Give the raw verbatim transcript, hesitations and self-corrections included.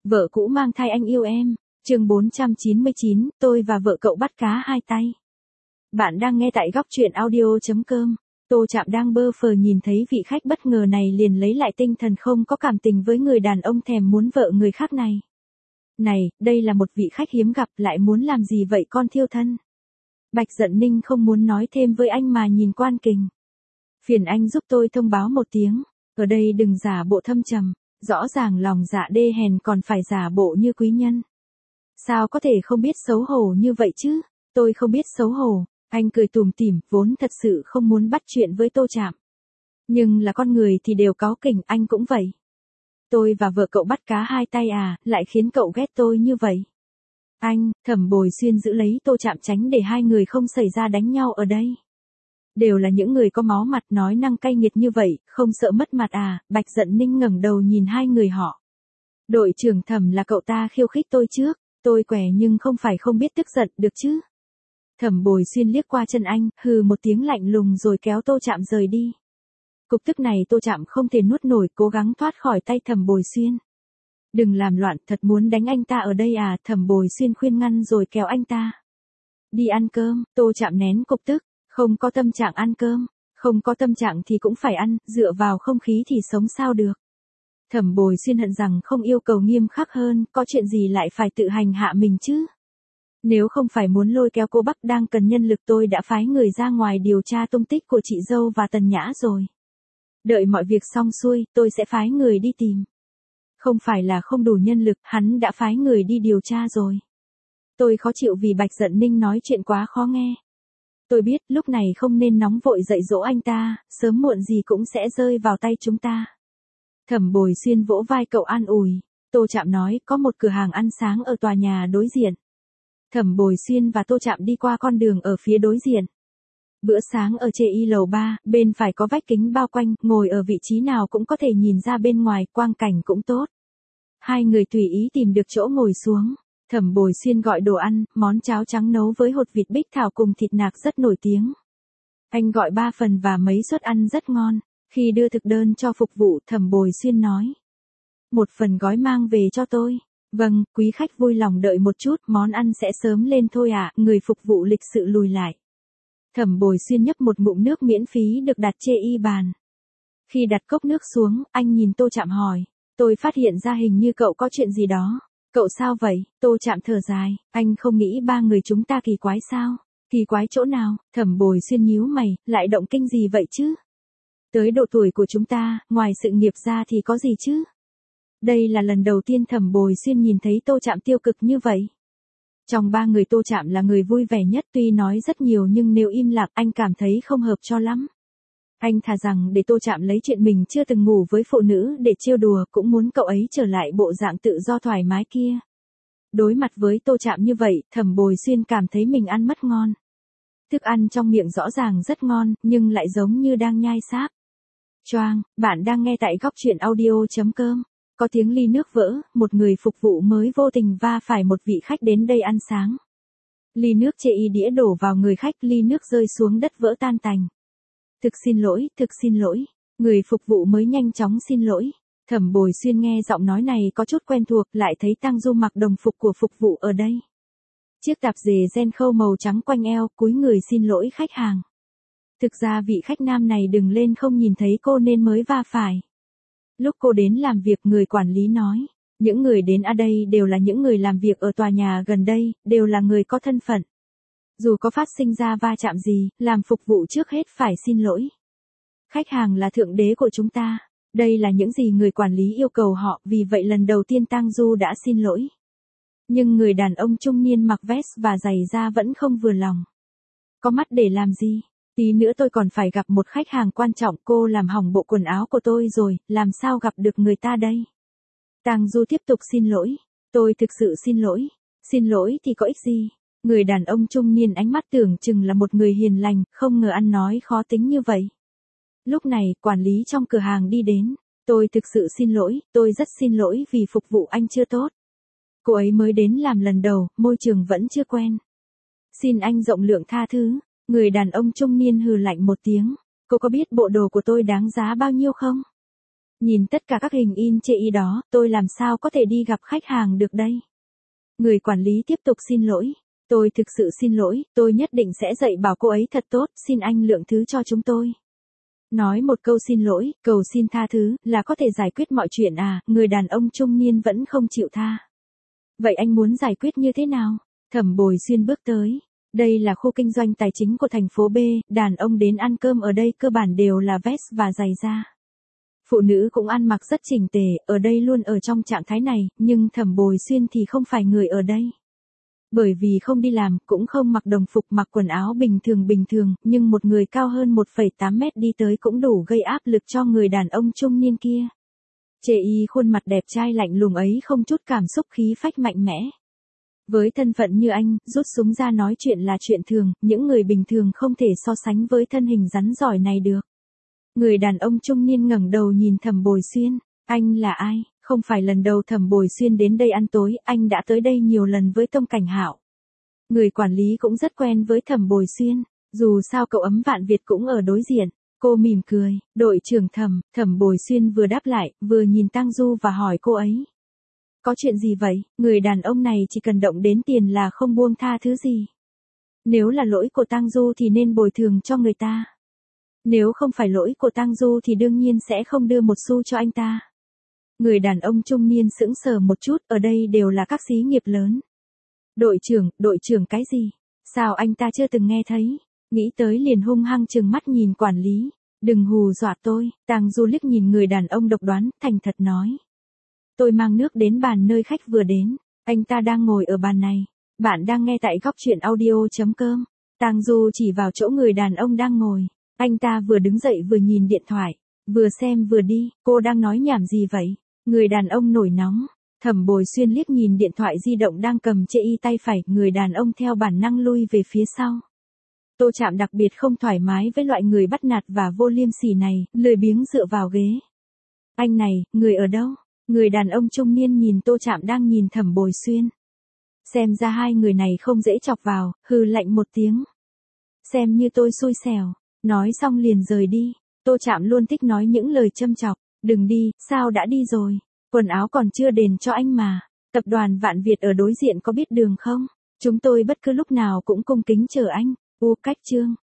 Vợ cũ mang thai anh yêu em. Chương bốn trăm chín mươi chín, tôi và vợ cậu bắt cá hai tay. Bạn đang nghe tại góc truyện audio chấm com. Tô Trạm đang bơ phờ nhìn thấy vị khách bất ngờ này liền lấy lại tinh thần, không có cảm tình với người đàn ông thèm muốn vợ người khác này. Này, đây là một vị khách hiếm gặp, lại muốn làm gì vậy con thiêu thân? Bạch Dận Ninh không muốn nói thêm với anh mà nhìn Quan Kình. Phiền anh giúp tôi thông báo một tiếng, ở đây đừng giả bộ thâm trầm, rõ ràng lòng dạ đê hèn còn phải giả bộ như quý nhân. Sao có thể không biết xấu hổ như vậy chứ? Tôi không biết xấu hổ. Anh cười tủm tỉm, vốn thật sự không muốn bắt chuyện với Tô Trạm. Nhưng là con người thì đều cáu kỉnh, anh cũng vậy. Tôi và vợ cậu bắt cá hai tay à, lại khiến cậu ghét tôi như vậy. Anh, Thẩm Bồi Xuyên giữ lấy Tô Trạm tránh để hai người không xảy ra đánh nhau ở đây. Đều là những người có máu mặt, nói năng cay nghiệt như vậy, không sợ mất mặt à? Bạch Dận Ninh ngẩng đầu nhìn hai người họ. Đội trưởng Thẩm là cậu ta khiêu khích tôi trước, tôi què nhưng không phải không biết tức giận, được chứ? Thẩm Bồi Xuyên liếc qua chân anh, hừ một tiếng lạnh lùng rồi kéo Tô Trạm rời đi. Cục tức này Tô Trạm không thể nuốt nổi, cố gắng thoát khỏi tay Thẩm Bồi Xuyên. Đừng làm loạn, thật muốn đánh anh ta ở đây à? Thẩm Bồi Xuyên khuyên ngăn rồi kéo anh ta. Đi ăn cơm. Tô Trạm nén cục tức, không có tâm trạng ăn cơm, không có tâm trạng thì cũng phải ăn, dựa vào không khí thì sống sao được. Thẩm Bồi Xuyên hận rằng không yêu cầu nghiêm khắc hơn, có chuyện gì lại phải tự hành hạ mình chứ? Nếu không phải muốn lôi kéo cô Bắc đang cần nhân lực, tôi đã phái người ra ngoài điều tra tung tích của chị dâu và Tần Nhã rồi. Đợi mọi việc xong xuôi, tôi sẽ phái người đi tìm. Không phải là không đủ nhân lực, hắn đã phái người đi điều tra rồi. Tôi khó chịu vì Bạch Dận Ninh nói chuyện quá khó nghe. Tôi biết lúc này không nên nóng vội dạy dỗ anh ta, sớm muộn gì cũng sẽ rơi vào tay chúng ta. Thẩm Bồi Xuyên vỗ vai cậu an ủi. Tô Trạm nói có một cửa hàng ăn sáng ở tòa nhà đối diện. Thẩm Bồi Xuyên và Tô Trạm đi qua con đường ở phía đối diện. Bữa sáng ở chê y lầu ba, bên phải có vách kính bao quanh, ngồi ở vị trí nào cũng có thể nhìn ra bên ngoài, quang cảnh cũng tốt. Hai người tùy ý tìm được chỗ ngồi xuống. Thẩm Bồi Xuyên gọi đồ ăn, món cháo trắng nấu với hột vịt bích thảo cùng thịt nạc rất nổi tiếng. Anh gọi ba phần và mấy suất ăn rất ngon. Khi đưa thực đơn cho phục vụ, Thẩm Bồi Xuyên nói. Một phần gói mang về cho tôi. Vâng, quý khách vui lòng đợi một chút, món ăn sẽ sớm lên thôi ạ. Người phục vụ lịch sự lùi lại. Thẩm Bồi Xuyên nhấp một ngụm nước miễn phí được đặt chê y bàn. Khi đặt cốc nước xuống, anh nhìn Tô Trạm hỏi. Tôi phát hiện ra hình như cậu có chuyện gì đó. Cậu sao vậy? Tô Trạm thở dài. Anh không nghĩ ba người chúng ta kỳ quái sao? Kỳ quái chỗ nào? Thẩm Bồi Xuyên nhíu mày, lại động kinh gì vậy chứ? Tới độ tuổi của chúng ta, ngoài sự nghiệp ra thì có gì chứ? Đây là lần đầu tiên Thẩm Bồi Xuyên nhìn thấy Tô Trạm tiêu cực như vậy. Trong ba người Tô Trạm là người vui vẻ nhất, tuy nói rất nhiều nhưng nếu im lặng anh cảm thấy không hợp cho lắm. Anh thà rằng để Tô Trạm lấy chuyện mình chưa từng ngủ với phụ nữ để trêu đùa, cũng muốn cậu ấy trở lại bộ dạng tự do thoải mái kia. Đối mặt với Tô Trạm như vậy, Thẩm Bồi Xuyên cảm thấy mình ăn mất ngon. Thức ăn trong miệng rõ ràng rất ngon, nhưng lại giống như đang nhai sáp. Choang, bạn đang nghe tại góc truyện audio chấm com. Có tiếng ly nước vỡ, một người phục vụ mới vô tình va phải một vị khách đến đây ăn sáng. Ly nước chê y đĩa đổ vào người khách, ly nước rơi xuống đất vỡ tan tành. Thực xin lỗi, thực xin lỗi. Người phục vụ mới nhanh chóng xin lỗi. Thẩm Bồi Xuyên nghe giọng nói này có chút quen thuộc, lại thấy Tang Du mặc đồng phục của phục vụ ở đây. Chiếc tạp dề ren khâu màu trắng quanh eo, cúi người xin lỗi khách hàng. Thực ra vị khách nam này đừng lên không nhìn thấy cô nên mới va phải. Lúc cô đến làm việc, người quản lý nói, những người đến ở đây đều là những người làm việc ở tòa nhà gần đây, đều là người có thân phận. Dù có phát sinh ra va chạm gì, làm phục vụ trước hết phải xin lỗi. Khách hàng là thượng đế của chúng ta. Đây là những gì người quản lý yêu cầu họ, vì vậy lần đầu tiên Tang Du đã xin lỗi. Nhưng người đàn ông trung niên mặc vest và giày da vẫn không vừa lòng. Có mắt để làm gì? Tí nữa tôi còn phải gặp một khách hàng quan trọng, cô làm hỏng bộ quần áo của tôi rồi, làm sao gặp được người ta đây? Tang Du tiếp tục xin lỗi. Tôi thực sự xin lỗi. Xin lỗi thì có ích gì? Người đàn ông trung niên ánh mắt tưởng chừng là một người hiền lành, không ngờ ăn nói khó tính như vậy. Lúc này, quản lý trong cửa hàng đi đến. Tôi thực sự xin lỗi, tôi rất xin lỗi vì phục vụ anh chưa tốt. Cô ấy mới đến làm lần đầu, môi trường vẫn chưa quen. Xin anh rộng lượng tha thứ. Người đàn ông trung niên hừ lạnh một tiếng. Cô có biết bộ đồ của tôi đáng giá bao nhiêu không? Nhìn tất cả các hình in chê y đó, tôi làm sao có thể đi gặp khách hàng được đây? Người quản lý tiếp tục xin lỗi. Tôi thực sự xin lỗi, tôi nhất định sẽ dạy bảo cô ấy thật tốt, xin anh lượng thứ cho chúng tôi. Nói một câu xin lỗi, cầu xin tha thứ, là có thể giải quyết mọi chuyện à, người đàn ông trung niên vẫn không chịu tha. Vậy anh muốn giải quyết như thế nào? Thẩm Bồi Xuyên bước tới. Đây là khu kinh doanh tài chính của thành phố B, đàn ông đến ăn cơm ở đây cơ bản đều là vest và giày da. Phụ nữ cũng ăn mặc rất chỉnh tề, ở đây luôn ở trong trạng thái này, nhưng Thẩm Bồi Xuyên thì không phải người ở đây. Bởi vì không đi làm, cũng không mặc đồng phục, mặc quần áo bình thường bình thường, nhưng một người cao hơn một phẩy tám mét đi tới cũng đủ gây áp lực cho người đàn ông trung niên kia. Chê y khuôn mặt đẹp trai lạnh lùng ấy không chút cảm xúc, khí phách mạnh mẽ. Với thân phận như anh, rút súng ra nói chuyện là chuyện thường, những người bình thường không thể so sánh với thân hình rắn giỏi này được. Người đàn ông trung niên ngẩng đầu nhìn Thẩm Bồi Xuyên, anh là ai? Không phải lần đầu Thẩm Bồi Xuyên đến đây ăn tối, anh đã tới đây nhiều lần với Tông Cảnh Hạo. Người quản lý cũng rất quen với Thẩm Bồi Xuyên, dù sao cậu ấm Vạn Việt cũng ở đối diện. Cô mỉm cười, đội trưởng Thẩm, Thẩm Bồi Xuyên vừa đáp lại, vừa nhìn Tang Du và hỏi cô ấy. Có chuyện gì vậy? Người đàn ông này chỉ cần động đến tiền là không buông tha thứ gì. Nếu là lỗi của Tang Du thì nên bồi thường cho người ta. Nếu không phải lỗi của Tang Du thì đương nhiên sẽ không đưa một xu cho anh ta. Người đàn ông trung niên sững sờ một chút, ở đây đều là các xí nghiệp lớn. Đội trưởng, đội trưởng cái gì? Sao anh ta chưa từng nghe thấy? Nghĩ tới liền hung hăng trừng mắt nhìn quản lý. Đừng hù dọa tôi. Tang Du liếc nhìn người đàn ông độc đoán, thành thật nói. Tôi mang nước đến bàn nơi khách vừa đến. Anh ta đang ngồi ở bàn này. Bạn đang nghe tại góc truyện audio chấm com. Tang Du chỉ vào chỗ người đàn ông đang ngồi. Anh ta vừa đứng dậy vừa nhìn điện thoại. Vừa xem vừa đi. Cô đang nói nhảm gì vậy? Người đàn ông nổi nóng. Thẩm Bồi Xuyên liếc nhìn điện thoại di động đang cầm chê y tay phải. Người đàn ông theo bản năng lui về phía sau. Tô Trạm đặc biệt không thoải mái với loại người bắt nạt và vô liêm sỉ này, lười biếng dựa vào ghế. Anh này, người ở đâu? Người đàn ông trung niên nhìn Tô Trạm đang nhìn Thẩm Bồi Xuyên. Xem ra hai người này không dễ chọc vào, hừ lạnh một tiếng. Xem như tôi xui xẻo. Nói xong liền rời đi. Tô Trạm luôn thích nói những lời châm chọc. Đừng đi, sao đã đi rồi? Quần áo còn chưa đền cho anh mà. Tập đoàn Vạn Việt ở đối diện có biết đường không? Chúng tôi bất cứ lúc nào cũng cung kính chờ anh. U cách chương.